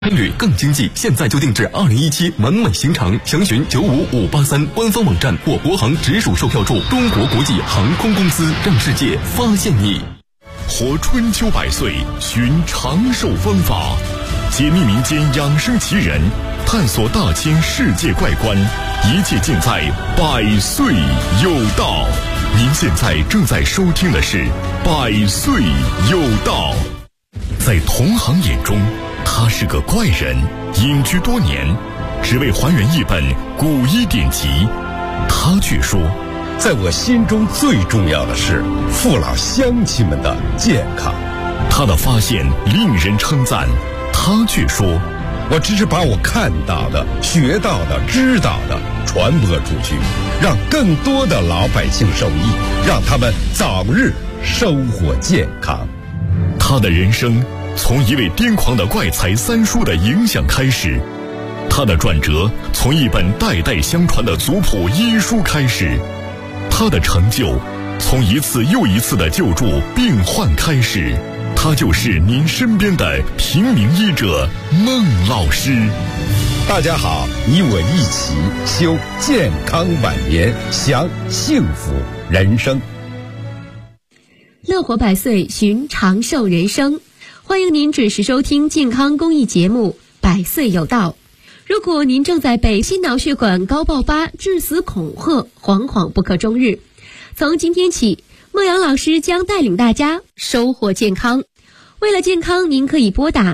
配旅更经济，现在就定制2017完美行程，详询95583官方网站或国航直属售票处。中国国际航空公司，让世界发现你。 活春秋百岁，寻长寿方法，解密民间养生奇人，探索大千世界怪观，一切尽在百岁有道。您现在正在收听的是百岁有道。在同行眼中，他是个怪人，隐居多年，只为还原一本古医典籍。他却说， 在我心中最重要的是父老乡亲们的健康。 他的发现令人称赞，他却说， 我只是把我看到的、学到的、知道的传播出去，让更多的老百姓受益，让他们早日生活健康。 他的人生从一位癫狂的怪才三叔的影响开始，他的转折从一本代代相传的族谱医书开始，他的成就从一次又一次的救助病患开始。他就是您身边的平民医者孟老师。 大家好，你我一起修健康晚年，享幸福人生。 乐活百岁，寻长寿人生。欢迎您准时收听健康公益节目《百岁有道》。如果您正在被心脑血管高爆发致死恐吓，惶惶不可终日，从今天起，孟阳老师将带领大家收获健康。为了健康，您可以拨打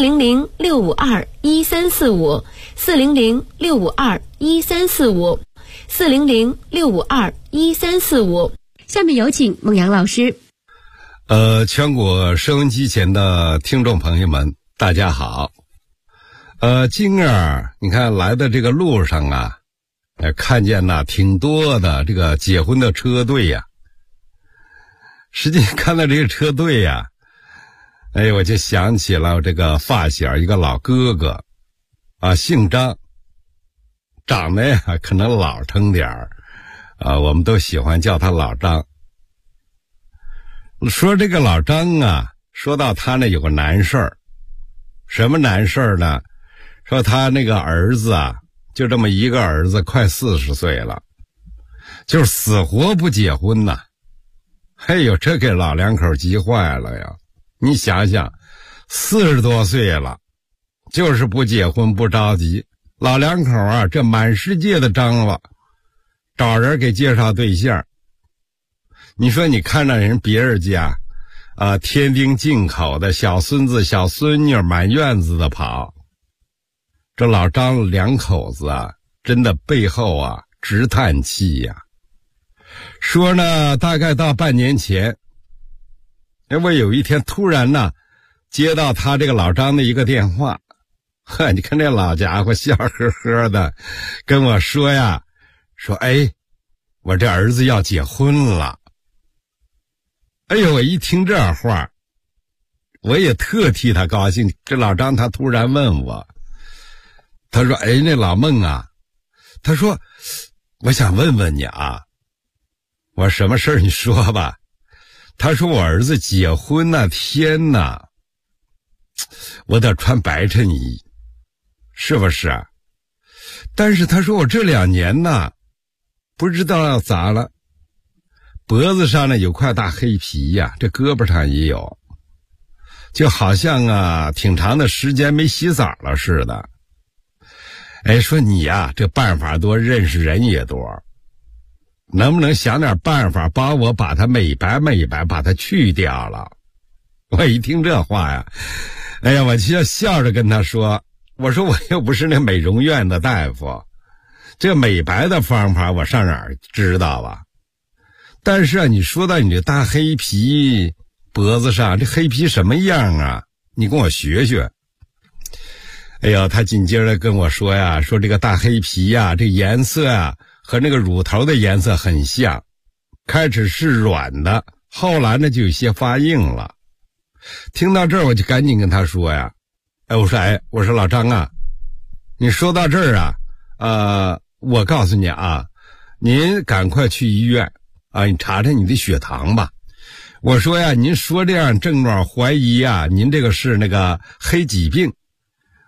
400-652-1345 400-652-1345 400-652-1345。下面有请孟阳老师。 全国收音机前的听众朋友们，大家好。今儿你看来的这个路上啊，看见了挺多的这个结婚的车队呀。实际看到这个车队呀，我就想起了这个发小一个老哥哥啊，姓张，长得呀可能老成点儿我们都喜欢叫他老张。说这个老张啊，说到他呢有个难事儿。什么难事儿呢？说他那个儿子啊，就这么一个儿子，快40岁了，就是死活不结婚呐。嘿呦，这给老两口急坏了呀。你想想，40多岁了，就是不结婚不着急。老两口啊，这满世界的张罗，找人给介绍对象。你说你看着人别人家天丁进口的小孙子小孙女满院子的跑，这老张两口子啊，真的背后啊直叹气呀。说呢，大概到半年前，我有一天突然呢接到他这个老张的一个电话，你看这老家伙笑呵呵的跟我说呀，说我这儿子要结婚了。我一听这话，我也特替他高兴。这老张他突然问我，他说那老孟啊，他说我想问问你啊。我说什么事儿你说吧。他说我儿子结婚那天呐，我得穿白衬衣，是不是啊？但是他说我这2年呢，不知道咋了，脖子上呢有块大黑皮呀，这胳膊上也有，就好像啊挺长的时间没洗澡了似的。说你呀，这办法多，认识人也多，能不能想点办法帮我把它美白美白，把它去掉了？我一听这话呀，我就笑着跟他说，我说我又不是那美容院的大夫，这美白的方法我上哪儿知道啊？但是啊，你说到你这大黑皮脖子上，这黑皮什么样啊？你跟我学学。他紧接着跟我说呀，说这个大黑皮呀，这颜色啊和那个乳头的颜色很像，开始是软的，后来呢就有些发硬了。听到这儿我就赶紧跟他说呀，我说老张啊，你说到这儿啊，我告诉你啊，您赶快去医院你查查你的血糖吧。我说呀，您说这样症状怀疑啊，您这个是那个黑疾病。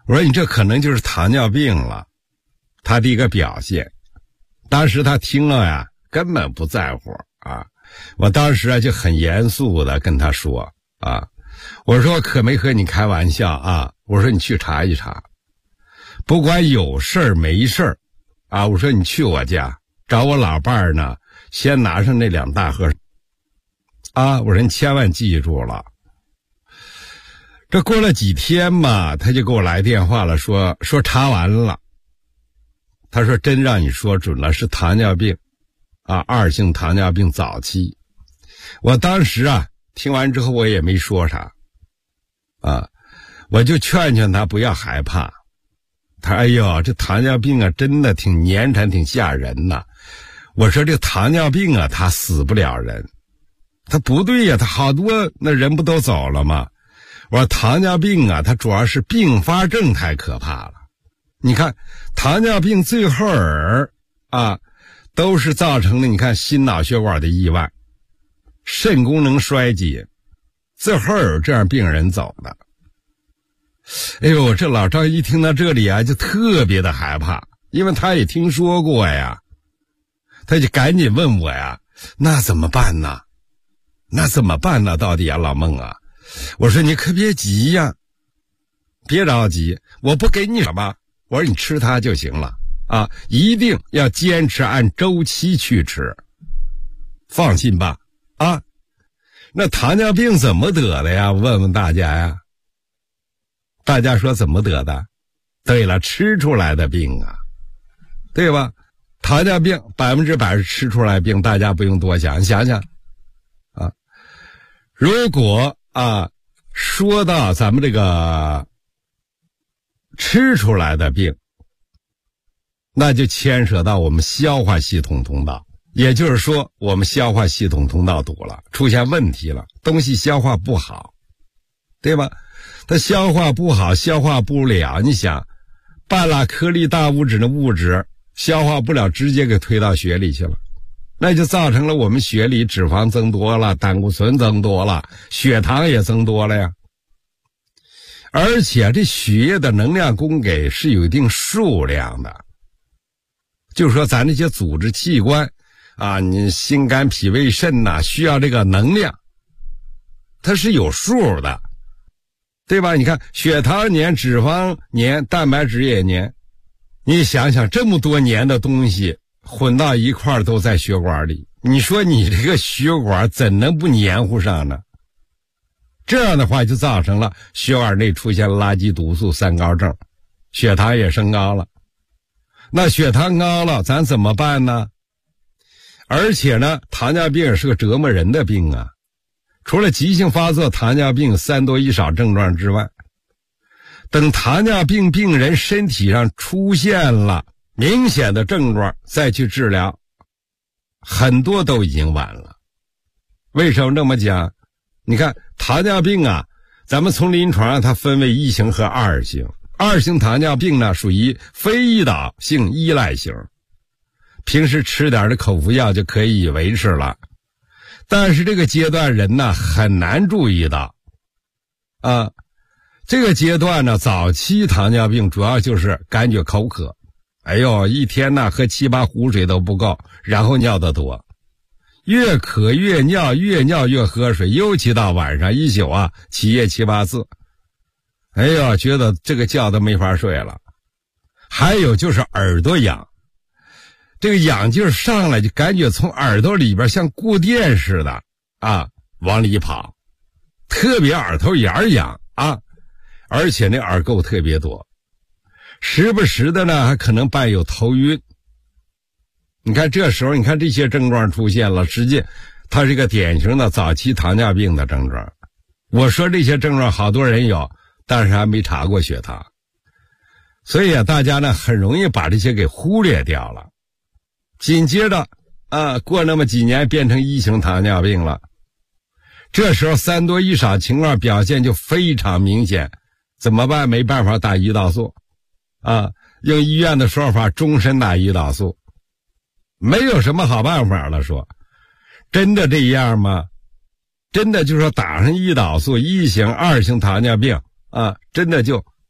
我说你这可能就是糖尿病了，他的一个表现。当时他听了呀，根本不在乎啊。我当时啊就很严肃的跟他说啊，我说可没和你开玩笑啊，我说你去查一查，不管有事儿没事儿啊，我说你去我家找我老伴儿呢，先拿上那2大盒啊，我说你千万记住了。这过了几天嘛，他就给我来电话了，说查完了。他说真让你说准了，是糖尿病啊，2型糖尿病早期。我当时啊听完之后我也没说啥啊，我就劝劝他不要害怕。他哎呦，这糖尿病啊真的挺黏缠挺吓人呐。我说这糖尿病啊他死不了人。他不对呀，他好多那人不都走了吗？我说糖尿病啊它主要是并发症太可怕了。你看糖尿病最后啊都是造成了你看心脑血管的意外，肾功能衰竭，最后有这样病人走的。哎呦，这老张一听到这里啊就特别的害怕，因为他也听说过呀，他就赶紧问我呀，那怎么办呢？那怎么办呢？到底啊老孟啊，我说你可别急呀，别着急，我不给你什么，我说你吃它就行了啊，一定要坚持按周期去吃，放心吧啊。那糖尿病怎么得的呀？问问大家呀，大家说怎么得的？对了，吃出来的病啊，对吧？糖尿病100%是吃出来病，大家不用多想，你想想啊，如果啊说到咱们这个吃出来的病，那就牵扯到我们消化系统通道，也就是说我们消化系统通道堵了，出现问题了，东西消化不好，对吧？它消化不好，消化不了，你想半拉颗粒大物质的物质消化不了，直接给推到血里去了，那就造成了我们血里脂肪增多了，胆固醇增多了，血糖也增多了呀。而且这血液的能量供给是有一定数量的，就是说咱这些组织器官啊，你心肝脾胃肾呐，需要这个能量，它是有数的，对吧？你看血糖粘，脂肪粘，蛋白质也粘，你想想这么多粘的东西混到一块儿都在血管里，你说你这个血管怎能不黏糊上呢？这样的话就造成了血管内出现垃圾毒素3高症，血糖也升高了。那血糖高了咱怎么办呢？而且呢糖尿病是个折磨人的病啊，除了急性发作糖尿病3多1少症状之外，等糖尿病病人身体上出现了明显的症状再去治疗，很多都已经晚了。为什么这么讲？你看糖尿病啊，咱们从临床上它分为1型和2型。2型糖尿病呢属于非胰岛性依赖型，平时吃点的口服药就可以维持了，但是这个阶段人呢很难注意到啊。这个阶段呢，早期糖尿病主要就是感觉口渴，哎呦一天呢喝7、8壶水都不够，然后尿得多，越渴越尿，越尿越喝水，尤其到晚上一宿啊起夜7、8次，哎呦觉得这个觉都没法睡了。还有就是耳朵痒，这个痒劲上来就感觉从耳朵里边像过电似的啊往里跑，特别耳朵眼痒啊，而且那耳垢特别多，时不时的呢还可能伴有头晕。你看这时候你看这些症状出现了，实际它是一个典型的早期糖尿病的症状。我说这些症状好多人有，但是还没查过血糖，所以啊大家呢很容易把这些给忽略掉了。紧接着啊过那么几年变成1型糖尿病了，这时候3多1少情况表现就非常明显，怎么办？没办法打胰岛素啊，用医院的说法终身打胰岛素，没有什么好办法了。说真的这样吗？真的就说打上胰岛素，1型2型糖尿病啊真的就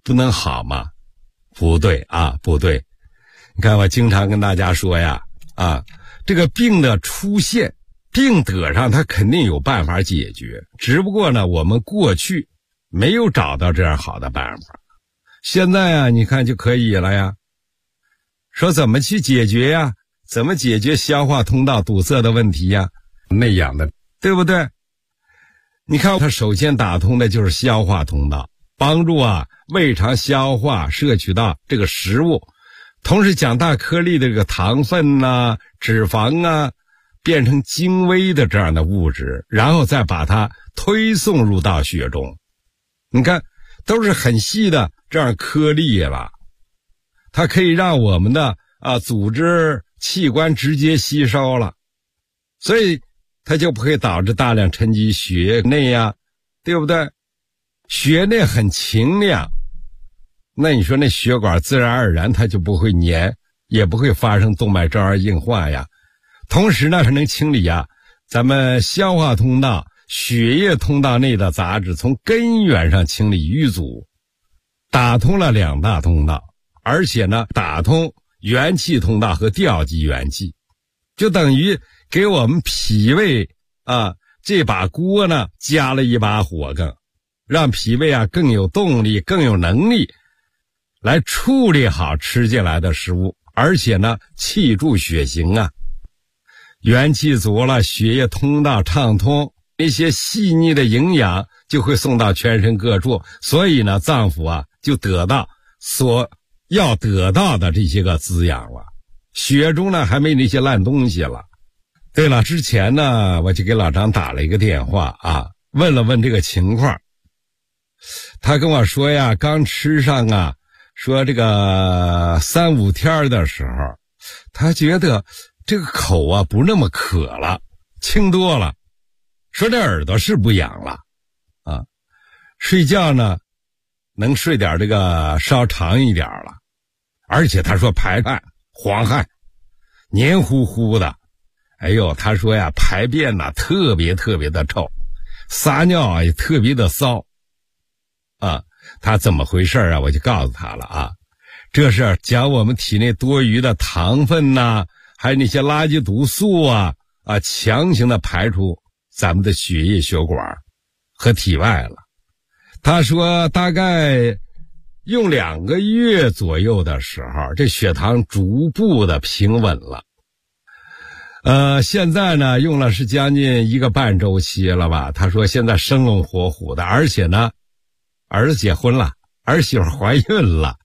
不能好吗？不对啊，不对。你看我经常跟大家说呀，这个病的出现，病得上它肯定有办法解决，只不过呢，我们过去没有找到这样好的办法。现在啊，你看就可以了呀。说怎么去解决呀？怎么解决消化通道堵塞的问题呀？那样的，对不对？你看它首先打通的就是消化通道，帮助胃肠消化摄取到这个食物，同时将大颗粒的这个糖分脂肪变成精微的这样的物质，然后再把它推送入到血中。你看都是很细的这样颗粒了，它可以让我们的组织器官直接吸收了，所以它就不会导致大量沉积血内对不对？血内很清亮，那你说那血管自然而然它就不会粘，也不会发生动脉粥样硬化呀。同时呢，它能清理咱们消化通道、血液通道内的杂质，从根源上清理淤阻，打通了2大通道，而且呢，打通元气通道和调集元气，就等于给我们脾胃这把锅呢加了一把火更，让脾胃更有动力、更有能力来处理好吃进来的食物，而且呢，气助血行元气足了，血液通道畅通，那些细腻的营养就会送到全身各处，所以呢，脏腑就得到所要得到的这些个滋养了，血中呢还没那些烂东西了。对了，之前呢我就给老张打了一个电话问了问这个情况。他跟我说呀，刚吃上说这个3、5天的时候，他觉得这个口不那么渴了，清多了，说这耳朵是不痒了睡觉呢能睡点这个稍长一点了，而且他说排汗黄汗黏糊糊的，他说呀排便特别特别的臭，撒尿也特别的骚他怎么回事我就告诉他了这是将我们体内多余的糖分还有那些垃圾毒素强行的排出咱们的血液血管和体外了。他说大概用2个月左右的时候，这血糖逐步的平稳了。现在呢用了是将近1个半周期了吧。他说现在生龙活虎的，而且呢儿子结婚了，儿媳妇怀孕了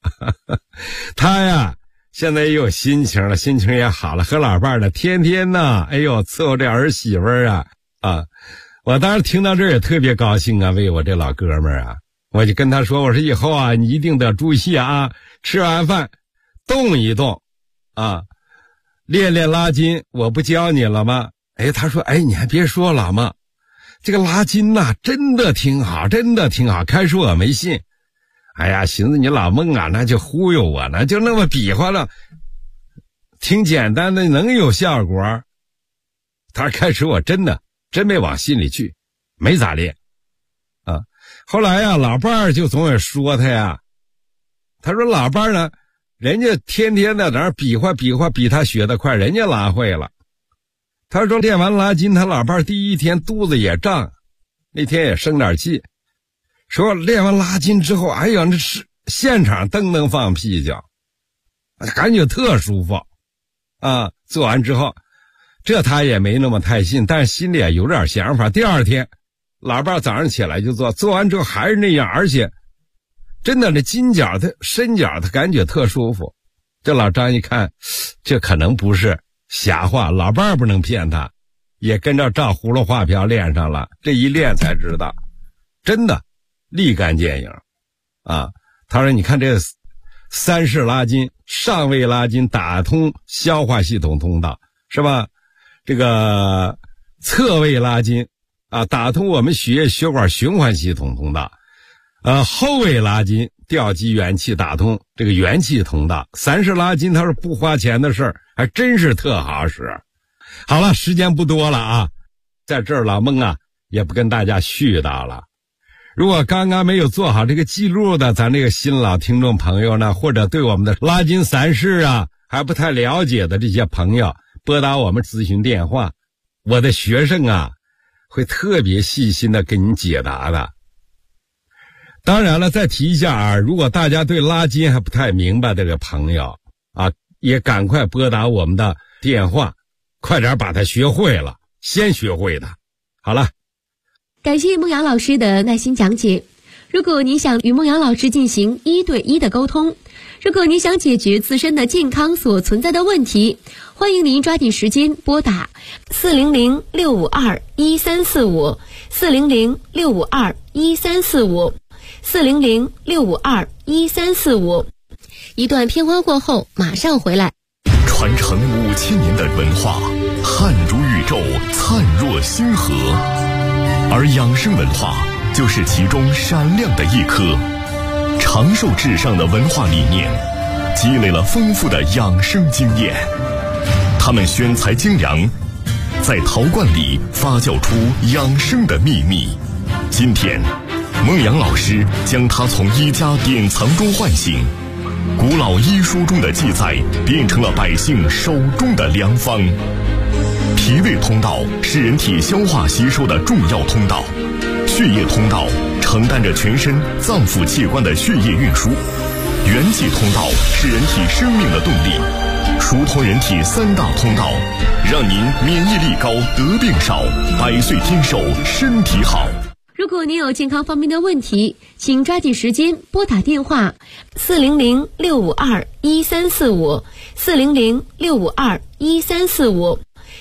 他现在也有心情了，心情也好了，和老伴儿呢天天呢伺候这儿媳妇儿我当时听到这儿也特别高兴为我这老哥们儿我就跟他说，我说以后你一定得注意吃完饭动一动练练拉筋，我不教你了吗？他说你还别说老妈，这个拉筋真的挺好，真的挺好。开始我没信，寻思你老孟那就忽悠我呢，就那么比划了，挺简单的，能有效果。他说开始我真没往心里去，没咋练后来老伴儿就总也说他他说老伴儿呢，人家天天在那儿比划比划，比他学得快，人家拉会了。他说练完拉筋，他老伴儿第1天肚子也胀，那天也生点气，说练完拉筋之后那是现场噔噔放屁就感觉特舒服做完之后这他也没那么太信，但是心里有点想法。第2天老伴儿早上起来就做完之后还是那样，而且真的那筋脚他伸脚他感觉特舒服。这老张一看这可能不是瞎话，老伴儿不能骗他，也跟着照葫芦画瓢练上了，这一练才知道真的立竿见影他说你看这3式拉筋，上位拉筋打通消化系统通道是吧，这个侧位拉筋打通我们血液血管循环系统通道，后位拉筋调集元气，打通这个元气通道。3式拉筋他说不花钱的事儿，还真是特好使。好了，时间不多了在这儿老孟也不跟大家絮叨了。 如果刚刚没有做好这个记录的咱这个新老听众朋友呢，或者对我们的拉筋散式啊还不太了解的这些朋友，拨打我们咨询电话，我的学生啊会特别细心的给您解答的。当然了，再提一下啊，如果大家对拉筋还不太明白这个朋友啊，也赶快拨打我们的电话，快点把它学会了，先学会它。好了， 感谢孟阳老师的耐心讲解。如果您想与孟阳老师进行1对1的沟通，如果您想解决自身的健康所存在的问题，欢迎您抓紧时间拨打400-652-1345 400-652-1345 400-652-1345。一段片花过后马上回来。 传承5000年的文化，汉如宇宙，灿若星河，而养生文化就是其中闪亮的一颗。长寿至上的文化理念，积累了丰富的养生经验。他们选材精良，在陶罐里发酵出养生的秘密。今天孟阳老师将它从医家典藏中唤醒，古老医书中的记载变成了百姓手中的良方。脾胃通道是人体消化吸收的重要通道，血液通道承担着全身脏腑器官的血液运输，元气通道是人体生命的动力。疏通人体3大通道，让您免疫力高，得病少，100岁天寿，身体好。 如果您有健康方面的问题，请抓紧时间拨打电话400-652-1345 400-652-1345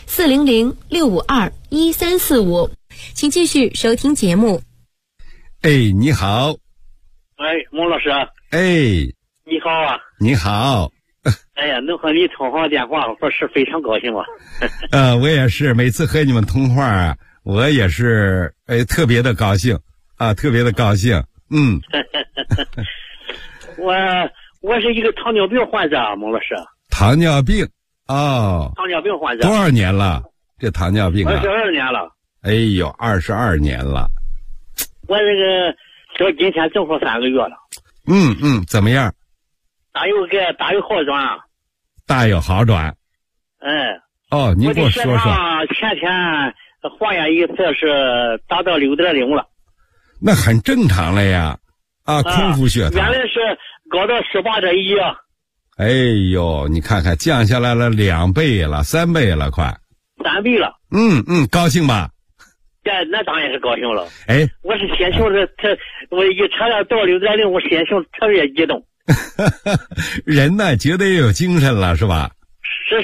400-652-1345。请继续收听节目。 你好。 孟老师。你好啊。 你好。 哎呀，能和你通上电话，我是非常高兴啊。 我也是，每次和你们通话啊，我也是特别的高兴啊，特别的高兴。 我是一个糖尿病患者啊，孟老师。 糖尿病哦。 糖尿病患者。 多少年了？这糖尿病啊 ？22年了。 哎呦，22年了。 我这个到今天正好3个月了。 怎么样？ 大有好转啊。 大有好转。您给我说说。 前天化验一次是达到6.0了。 那很正常了呀。空腹血糖。 原来是高到18.1啊。 哎呦，你看看降下来了2倍了，3倍了，快。 3倍了。 高兴吧？ 那当然是高兴了。我是心情我一测了到6.0，我心情特别激动。 人呢，觉得也有精神了，是吧？ 是。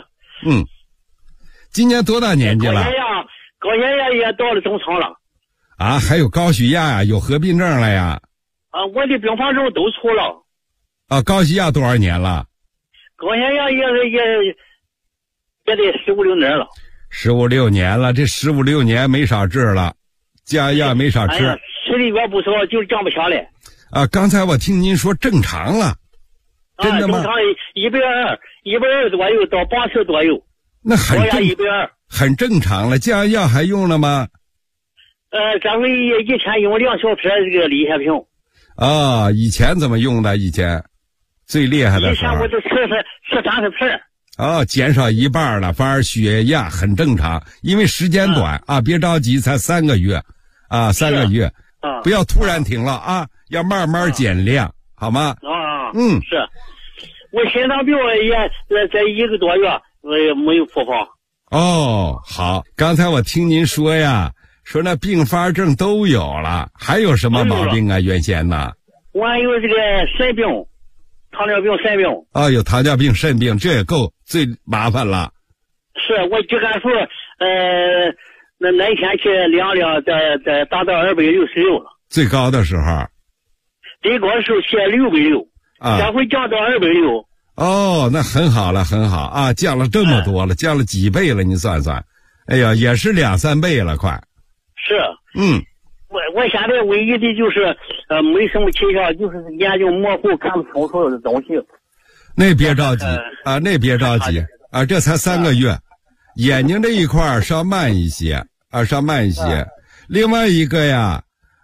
今年多大年纪了？ 高血压也到了中层了。 还有高血压呀？有合并症了呀？ 我的并发症都出了。 高血压多少年了？ 高血压也得15-16年了。 15-16年了，这15-16年没少治了，降压没少吃。 吃的药不少，就降不下来。 刚才我听您说正常了，真的吗？ 正常120左右到80左右。 那很高压120， 很正常了。降压还用了吗？ 这回以前用2小片这个利血平。 以前怎么用的？以前最厉害的时候。 以前我就吃30片。 减少1半了，反而血压很正常，因为时间短别着急，才3个月3个月不要突然停了要慢慢减量，好吗？ 是。我心脏病也在1个多月没有复发。 好，刚才我听您说呀，说那并发症都有了，还有什么毛病啊？原先呢？ 我还有这个肾病，糖尿病肾病。 有糖尿病肾病，这也够最麻烦了。 是，我就干说那天去量在达到266了。 最高的时候。 最高的时候写660，这回降到260。 那很好了，很好降了这么多了，降了几倍了？你算算，哎呀，也是2-3倍了，快。 是。我现在唯一的就是没什么气象，就是眼睛模糊，看不清楚的东西。 那别着急这才3个月，眼睛这一块稍慢一些。另外一个呀，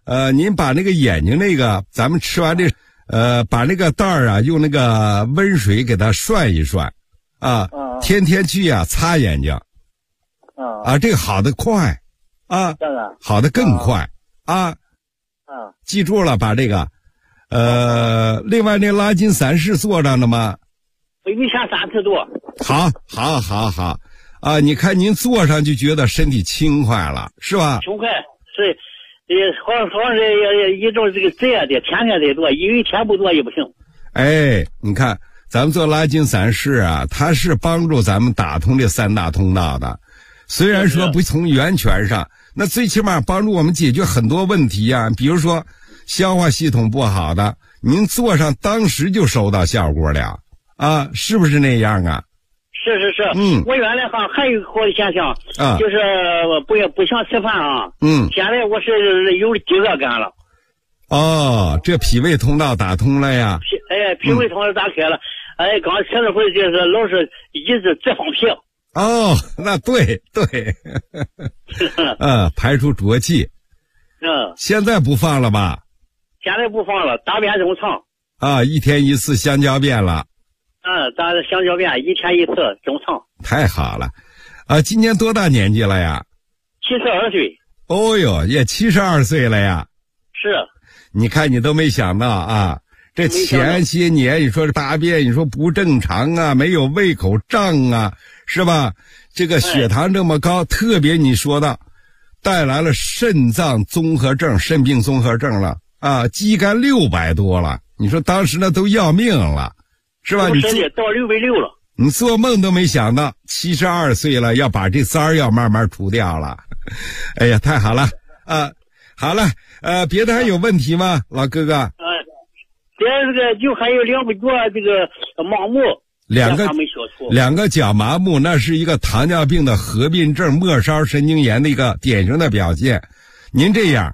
您把那个眼睛那个，咱们吃完这，把那个袋儿啊，用那个温水给它涮一涮，啊，天天去啊擦眼睛，啊，这个好的快，啊，好的更快，啊，记住了，把这个，另外那拉筋散是做上了吗？ 一天3次做。 好，啊，你看您做上就觉得身体轻快了，是吧？ 轻快是，好是一种这个这样的，天天得做，因为天不做也不行。 哎，你看咱们做拉筋散式啊，它是帮助咱们打通这3大通道的。虽然说不从源泉上，那最起码帮助我们解决很多问题啊，比如说消化系统不好的，您做上当时就收到效果了啊，是不是那样啊？ 是，我原来还有一个好的现象啊，就是不想吃饭啊，现在我是有饥饿感了。 哦，这脾胃通道打通了呀？ 脾胃通道打开了，刚吃了会就是老是一直直放屁。 哦，那对，排出浊气。现在不放了吧？ 现在不放了，大便正常。 啊，1天1次香蕉便了。 咱香蕉便1天1次正常。太好了，啊，今年多大年纪了呀 ？72岁。 哦哟，也72岁了呀。 是。 你看你都没想到啊，这前些年你说是大便，你说不正常啊，没有胃口胀啊，是吧？这个血糖这么高，特别你说的，带来了肾脏综合症、肾病综合症了啊，肌酐600多了。你说当时那都要命了。是吧？你到660了， 你做梦都没想到72岁了要把这3要慢慢除掉了。哎呀，太好了啊！好了，别的还有问题吗，老哥哥？ 这个就还有2个脚这个麻木 ，2个脚麻木，那是一个糖尿病的合并症、末梢神经炎的一个典型的表现。您这样，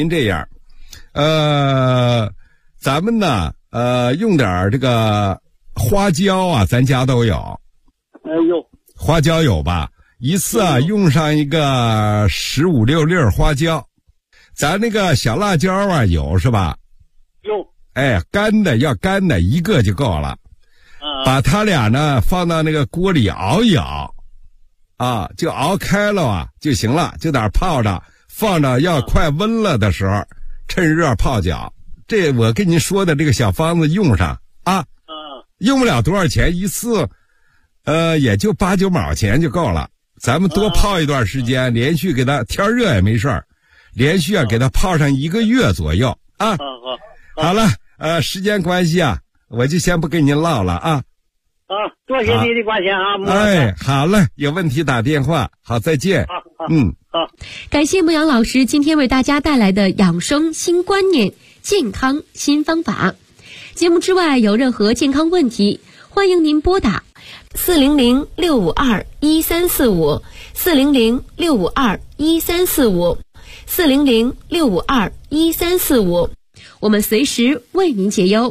咱们呢，用点这个。花椒啊，咱家都有。 有。 花椒有吧？一次啊，用上一个15、16粒花椒。咱那个小辣椒啊，有是吧？ 有。 干的要干的，一个就够了。把它俩呢放到那个锅里熬一熬，啊，就熬开了啊就行了，就在那泡着，放着要快温了的时候，趁热泡脚。这我跟您说的这个小方子用上啊。用不了多少钱一次，也就8、9毛钱就够了。咱们多泡一段时间，连续给它，天热也没事儿，连续给它泡上1个月左右啊。好了，时间关系啊，我就先不跟您唠了啊。 多谢你的关心啊。 好嘞，有问题打电话。好，再见。 好。 感谢牧羊老师今天为大家带来的养生新观念、健康新方法。节目之外有任何健康问题，欢迎您拨打400-652-1345 400-652-1345 400-652-1345，我们随时为您解忧。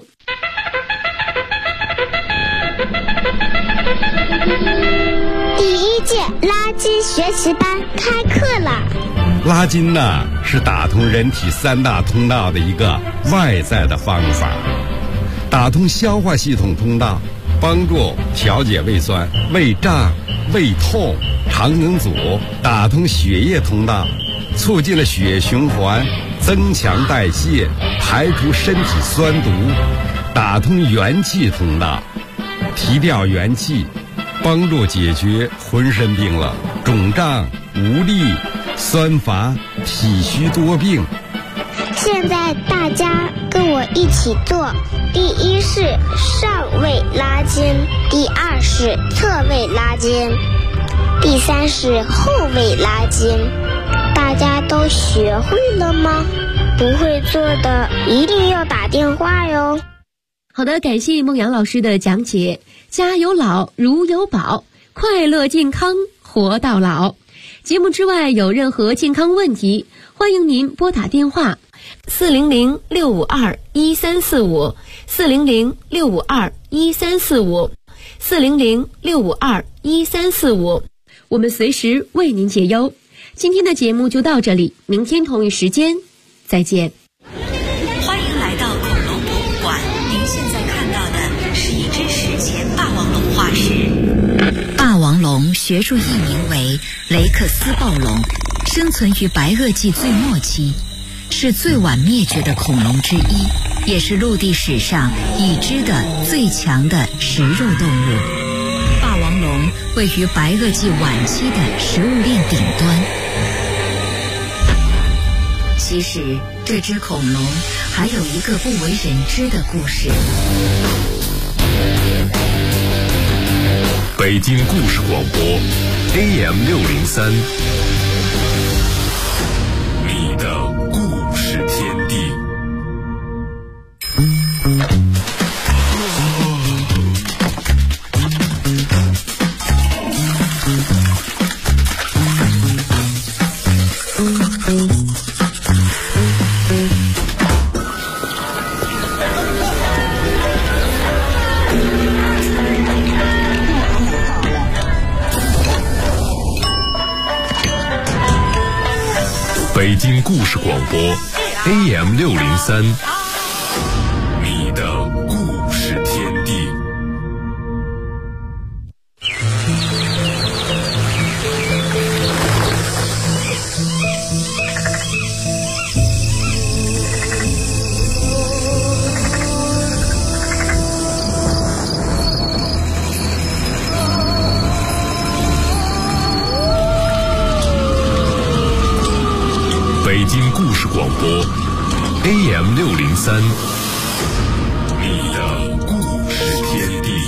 第1届拉筋学习班开课了。 拉筋呢，是打通人体3大通道的一个外在的方法。打通消化系统通道，帮助调节胃酸、胃胀、胃痛、肠梗阻；打通血液通道，促进了血液循环，增强代谢，排除身体酸毒；打通元气通道，提调元气，帮助解决浑身病了、肿胀、无力、酸乏、体虚多病。 现在大家跟我一起做，第1是上位拉筋，第2是侧位拉筋，第3是后位拉筋。大家都学会了吗？不会做的一定要打电话哟。 好的，感谢孟阳老师的讲解。家有老如有宝，快乐健康活到老。节目之外有任何健康问题，欢迎您拨打电话400-652-1345 400-652-1345 400-652-1345，我们随时为您解忧。今天的节目就到这里，明天同一时间再见。 欢迎来到恐龙博物馆，您现在看到的是一只史前霸王龙化石。霸王龙学术译名为雷克斯暴龙，生存于白垩纪最末期，是最晚灭绝的恐龙之一，也是陆地史上已知的最强的食肉动物。霸王龙位于白垩纪晚期的食物链顶端。其实这只恐龙还有一个不为人知的故事。 北京故事广播 AM603， 你的故事天地。北京故事广播 AM603， 你的故事天地。北京故事广播 AM603， 你的故事天地。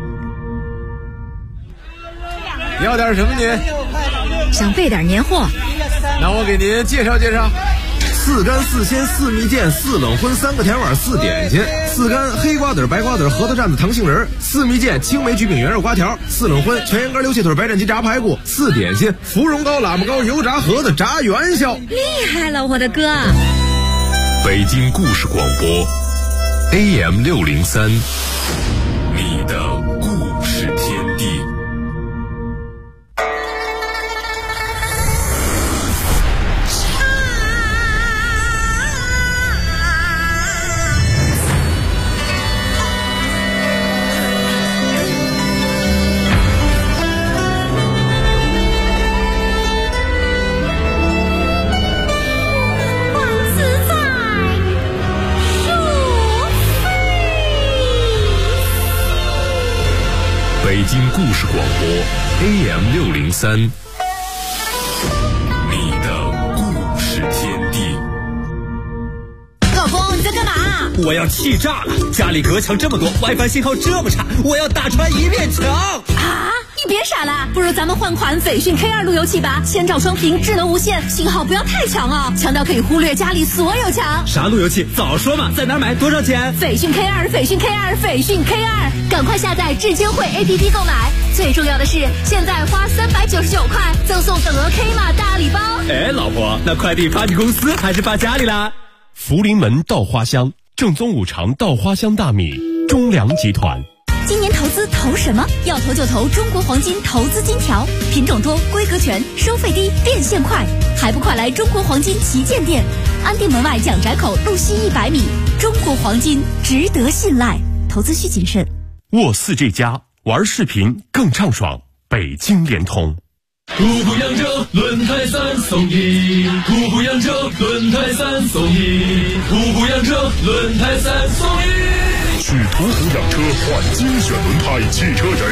要点什么您？ 想备点年货。 那我给您介绍介绍：4干4鲜4蜜饯4冷荤3个甜碗4点心，4干黑瓜子白瓜子核桃蘸子糖杏仁，4蜜饯青梅焗饼圆肉瓜条，4冷荤全羊肝溜蟹腿白斩鸡炸排骨，4点心芙蓉糕喇嘛糕油炸盒子炸元宵。 厉害了，我的哥！ 北京故事广播 AM603， 你的故事天地。北京故事广播 AM603， 你的故事天地。 老公，你在干嘛？ 我要气炸了！家里隔墙这么多 ，WiFi 信号这么差，我要打穿一面墙！ 啊！你别傻了，不如咱们换款斐讯 K2 路由器吧，千兆双频，智能无线，信号不要太强哦，强到可以忽略家里所有墙。 啥路由器？早说嘛！在哪儿买？多少钱？ 斐讯 K2， 斐讯 K2， 斐讯 K2， 赶快下载智监会 APP 购买。最重要的是，现在花399块赠送等额 K 码大礼包。 哎，老婆，那快递发你公司还是发家里啦？ 福临门稻花香，正宗五常稻花香大米，中粮集团。 今年投资投什么？要投就投中国黄金投资金条，品种多，规格全，收费低，变现快，还不快来中国黄金旗舰店，安定门外蒋宅口路西100米。中国黄金值得信赖，投资需谨慎。 沃4G+，玩视频更畅爽，北京联通。 途虎扬州轮胎3送1，途虎扬州轮胎3送1，途虎扬州轮胎3送1。 去途虎养车换精选轮胎，汽车人